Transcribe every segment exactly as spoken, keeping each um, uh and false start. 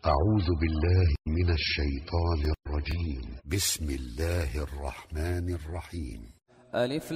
أعوذ بالله من الشيطان الرجيم. بسم الله الرحمن الرحيم. ألف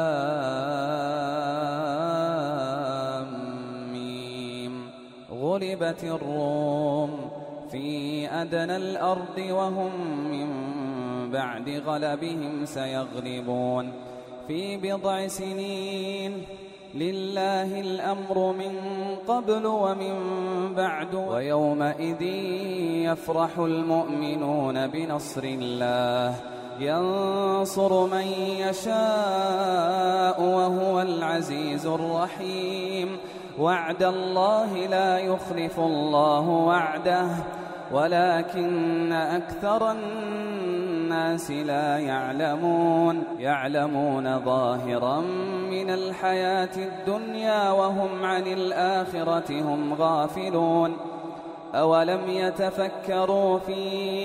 لام ميم. غلبت الروم في أدنى الأرض وهم من بعد غلبهم سيغلبون في بضع سنين. لله الأمر من قبل ومن بعد ويومئذ يفرح المؤمنون بنصر الله ينصر من يشاء وهو العزيز الرحيم. وعد الله لا يخلف الله وعده ولكن أكثر الناس لا يعلمون يعلمون ظاهرا من الحياة الدنيا وهم عن الآخرة هم غافلون. أولم يتفكروا في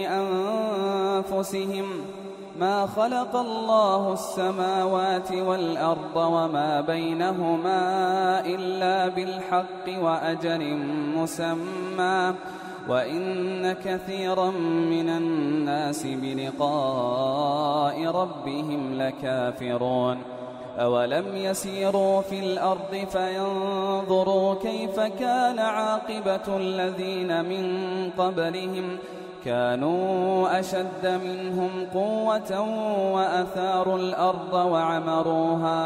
أنفسهم ما خلق الله السماوات والأرض وما بينهما إلا بالحق وأجل مسمى وإن كثيرا من الناس بلقاء ربهم لكافرون. أولم يسيروا في الأرض فينظروا كيف كان عاقبة الذين من قبلهم كانوا أشد منهم قوة وأثاروا الأرض وعمروها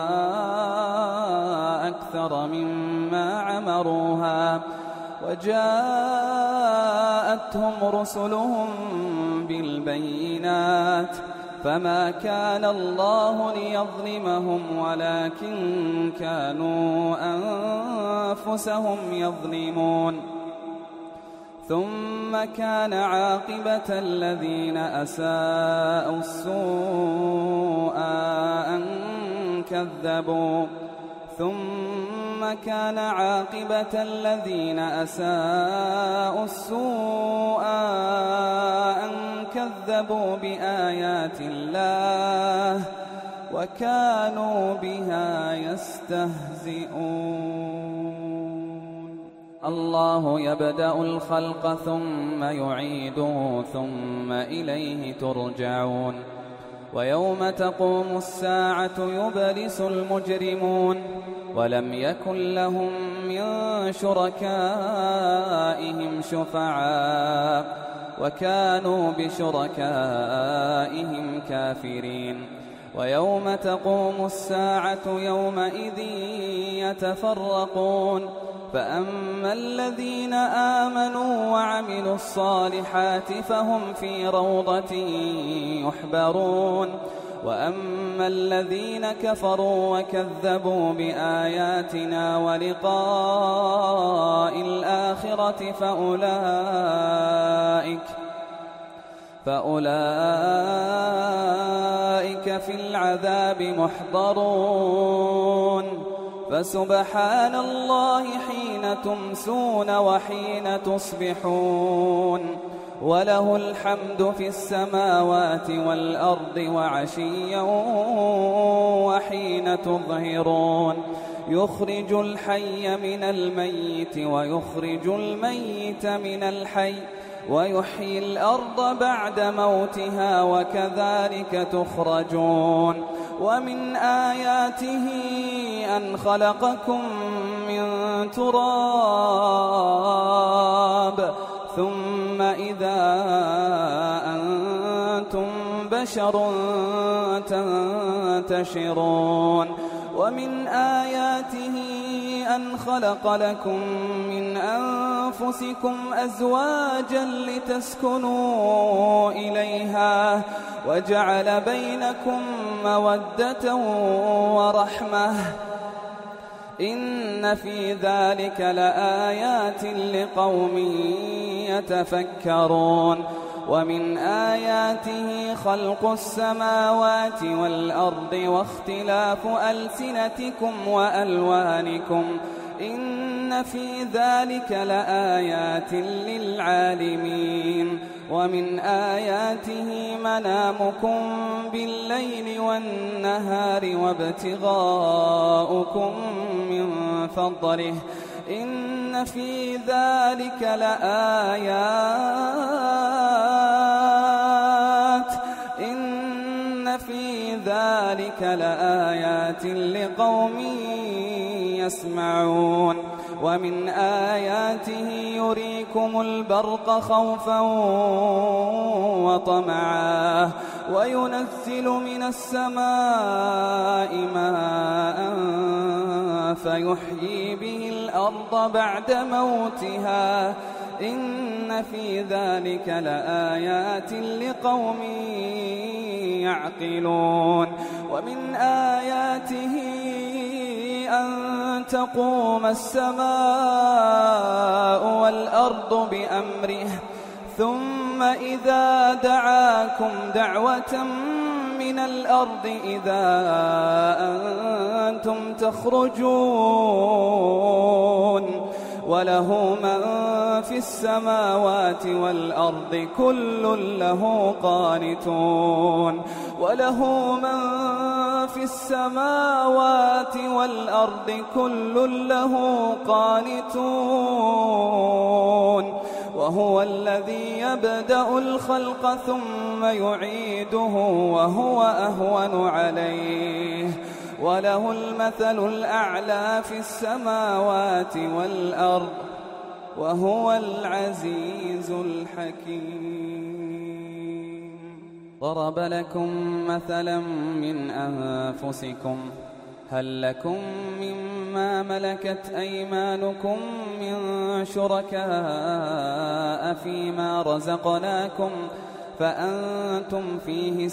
أكثر مما عمروها وجاءتهم رسلهم بالبينات فما كان الله ليظلمهم ولكن كانوا أنفسهم يظلمون. ثم كان عاقبة الذين أساءوا السوء أن كذبوا ثم كان عاقبة الذين أساءوا السوء أن كذبوا بآيات الله وكانوا بها يستهزئون. الله يبدأ الخلق ثم يعيده ثم إليه ترجعون. ويوم تقوم الساعة يبلس المجرمون ولم يكن لهم من شركائهم شفعاء وكانوا بشركائهم كافرين. ويوم تقوم الساعة يومئذ يتفرقون فأما الذين آمنوا وعملوا الصالحات فهم في روضة يحبرون وأما الذين كفروا وكذبوا بآياتنا ولقاء الآخرة فأولئك فأولئك في العذاب محضرون. فسبحان الله حين تمسون وحين تصبحون وله الحمد في السماوات والأرض وعشيا وحين تظهرون. يخرج الحي من الميت ويخرج الميت من الحي ويحيي الأرض بعد موتها وكذلك تخرجون. ومن آياته أن خلقكم من تراب ثم إذا أنتم بشر تنتشرون. ومن آياته أن خلق لكم من أنفسكم أزواجا لتسكنوا إليها وجعل بينكم مودة ورحمة إن في ذلك لآيات لقوم يتفكرون. ومن آياته خلق السماوات والأرض واختلاف ألسنتكم وألوانكم إن في ذلك لآيات للعالمين. ومن آياته منامكم بالليل والنهار وابتغاؤكم من فضله إن في ذلك لآيات إن في ذلك لآيات لقوم يسمعون ومن آياته يريكم البرق خوفا وطمعا وينزل من السماء ماء فيحيي به الأرض بعد موتها إن في ذلك لآيات لقوم يعقلون ومن آياته أن تقوم السماء والأرض بأمره ثم إذا دعاكم دعوة من الأرض إذا أنتم تخرجون وله من في السماوات والأرض كل له قانتون وله من في السماوات والأرض كل له قانتون وهو الذي يبدأ الخلق ثم يعيده وهو أهون عليه وله المثل الأعلى في السماوات والأرض وهو العزيز الحكيم. ضرب لكم مثلا من أنفسكم هل لكم مما ملكت أيمانكم من شركاء فيما رزقناكم فأنتم فيه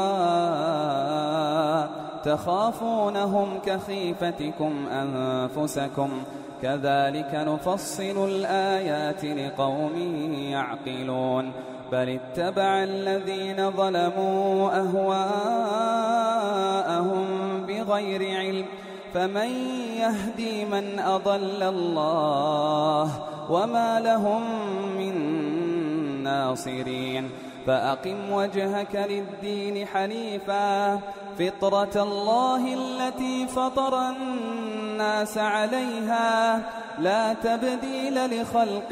سواء تخافونهم كخيفتكم أنفسكم كذلك نفصل الآيات لقوم يعقلون بل اتبع الذين ظلموا أهواءهم بغير علم فمن يهدي من أضل الله وما لهم من ناصرين فأقم وجهك للدين حنيفا فطرة الله التي فطر الناس عليها لا تبديل لخلق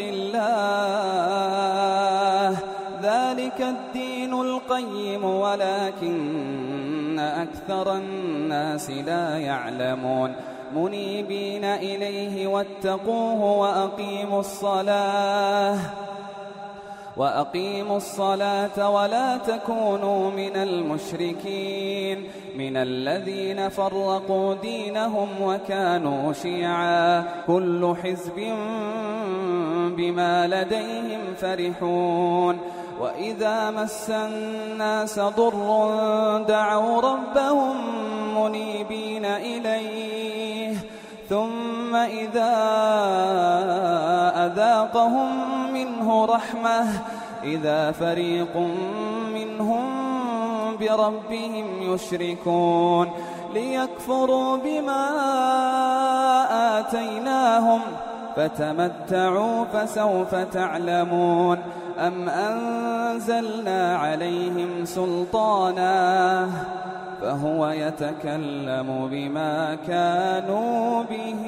الله ذلك الدين القيم ولكن أكثر الناس لا يعلمون منيبين إليه واتقوه وأقيموا الصلاة وأقيموا الصلاة ولا تكونوا من المشركين من الذين فرقوا دينهم وكانوا شيعا كل حزب بما لديهم فرحون وإذا مس الناس ضر دعوا ربهم منيبين إليه ثم إذا أذاقهم منه رحمة إذا فريق منهم بربهم يشركون ليكفروا بما آتيناهم فتمتعوا فسوف تعلمون أم أنزلنا عليهم سلطانا فهو يتكلم بما كانوا به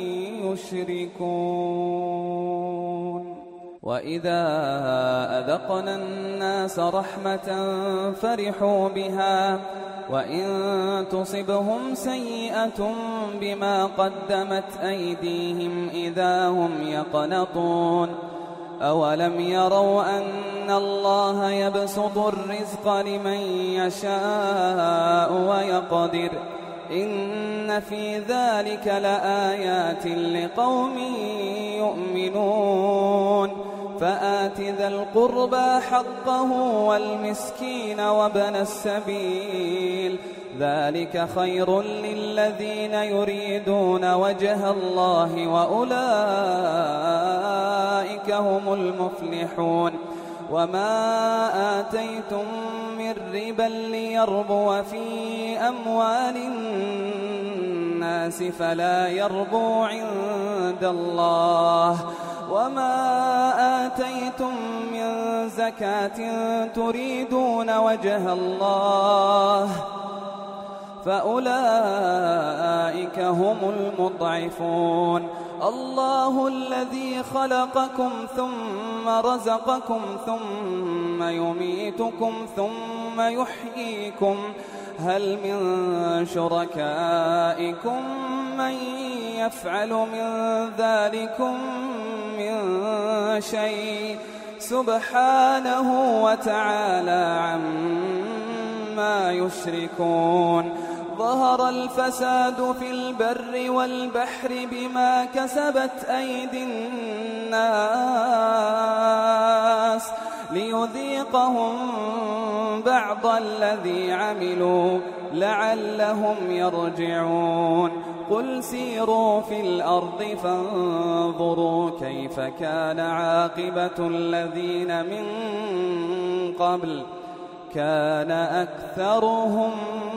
يشركون وإذا أذقنا الناس رحمة فرحوا بها وإن تصبهم سيئة بما قدمت أيديهم إذا هم يقنطون أولم يروا أن الله يبسط الرزق لمن يشاء ويقدر إن في ذلك لآيات لقوم يؤمنون فآت ذا القربى حقه والمسكين وابن السبيل ذلك خير للذين يريدون وجه الله وأولئك هم المفلحون وما آتيتم من ربا ليربو في أموال الناس فلا يربو عند الله وما آتيتم من زكاة تريدون وجه الله فأولئك هم المضعفون الله الذي خلقكم ثم رزقكم ثم يميتكم ثم يحييكم هل من شركائكم من يفعل من ذلكم من شيء سبحانه وتعالى عما يشركون ظهر الفساد في البر والبحر بما كسبت أيدي الناس ليذيقهم بعض الذي عملوا لعلهم يرجعون قل سيروا في الأرض فانظروا كيف كان عاقبة الذين من قبل كان أكثرهم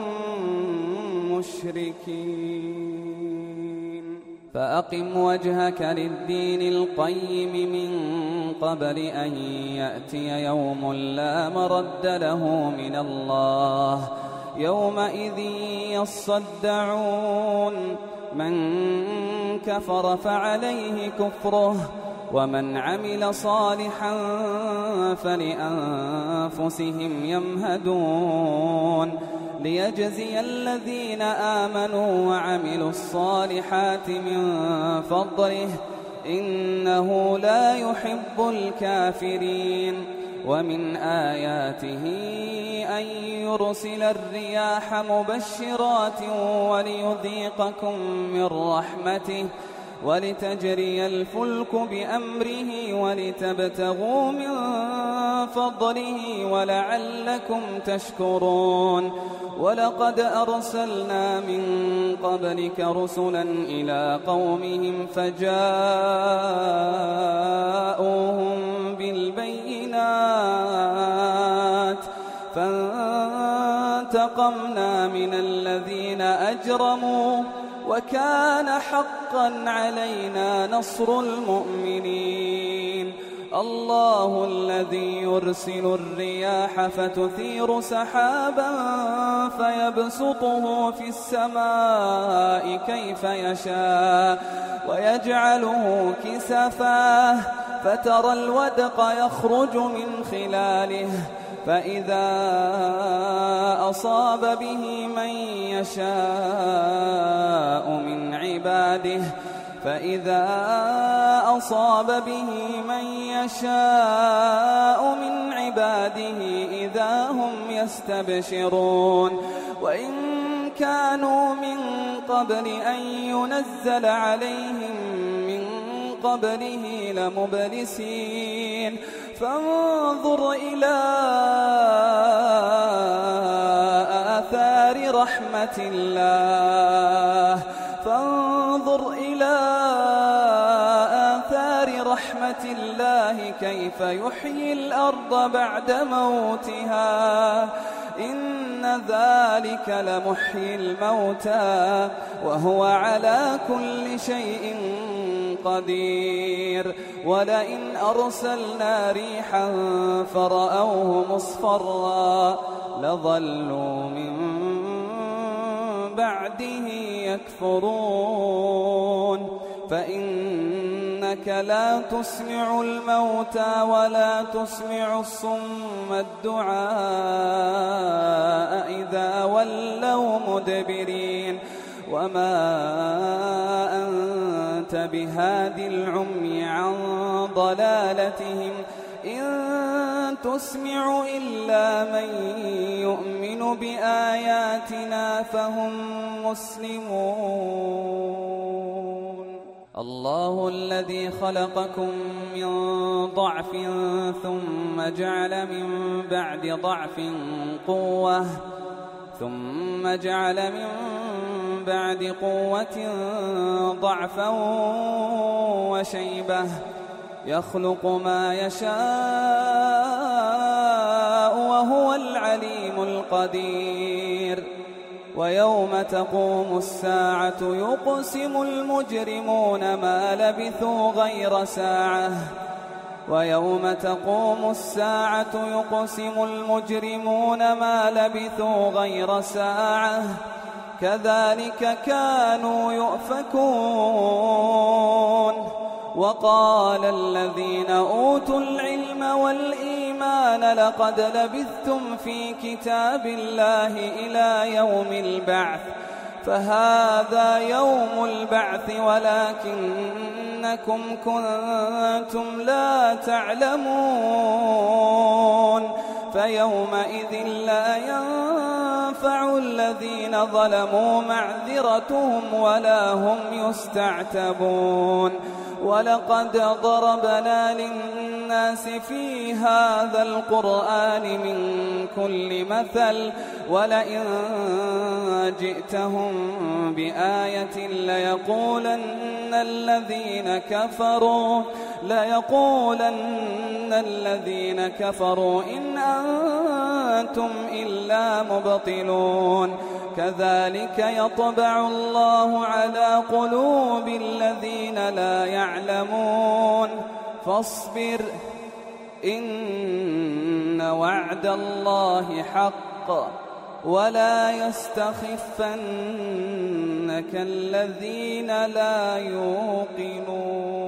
مشركين فأقم وجهك للدين القيم من قبل أن يأتي يوم لا مرد له من الله يومئذ يصدعون من كفر فعليه كفره ومن عمل صالحا فلأنفسهم يمهدون ليجزي الذين آمنوا وعملوا الصالحات من فضله إنه لا يحب الكافرين ومن آياته أن يرسل الرياح مبشرات وليذيقكم من رحمته ولتجري الفلك بأمره ولتبتغوا من فضله ولعلكم تشكرون ولقد أرسلنا من قبلك رسلا إلى قومهم فجاءوهم بالبينات فانتقمنا من الذين أجرموا وكان حقا علينا نصر المؤمنين الله الذي يرسل الرياح فتثير سحابا فيبسطه في السماء كيف يشاء ويجعله كسفا فترى الودق يخرج من خلاله فإذا أصاب به من يشاء من عباده فإذا أصاب به من يشاء من عباده إذا هم يستبشرون وإن كانوا من قبل أن ينزل عليهم من قبله لمبلسين فانظر إلى آثار رحمة الله فانظر إلى آثار رحمة الله كيف يحيي الأرض بعد موتها إن ذلك لمحيي الموتى وهو على كل شيء قدير ولئن أرسلنا ريحا فرأوه مصفرا لظلوا من بعده يكفرون فإنك لا تسمع الموتى ولا تسمع الصم الدعاء إذا ولوا مدبرين وما أنت بهاد العمي عن ضلالتهم إن تسمع إلا من يؤمن بآياتنا فهم مسلمون الله الذي خلقكم من ضعف ثم جعل من بعد ضعف قوة ثم جعل من بعد قوة ضعفا وشيبة يخلق ما يشاء وهو العليم القدير ويوم تقوم الساعة يقسم المجرمون ما لبثوا غير ساعة ويوم تقوم الساعة يقسم المجرمون ما لبثوا غير ساعة كذلك كانوا يؤفكون. وقال الذين أوتوا العلم والإيمان لقد لبثتم في كتاب الله إلى يوم البعث فهذا يوم البعث ولكنكم كنتم لا تعلمون. فيومئذ لا ينفع الذين ظلموا معذرتهم ولا هم يستعتبون. ولقد ضربنا للناس في هذا القرآن من كل مثل ولئن جئتهم بآية ليقولن الذين كفروا ليقولن الذين كفروا إن أنتم إلا مبطلون. كذلك يطبع الله على قلوب الذين لا يعلمون. فاصبر إن وعد الله حق ولا يستخفنك الذين لا يوقنون.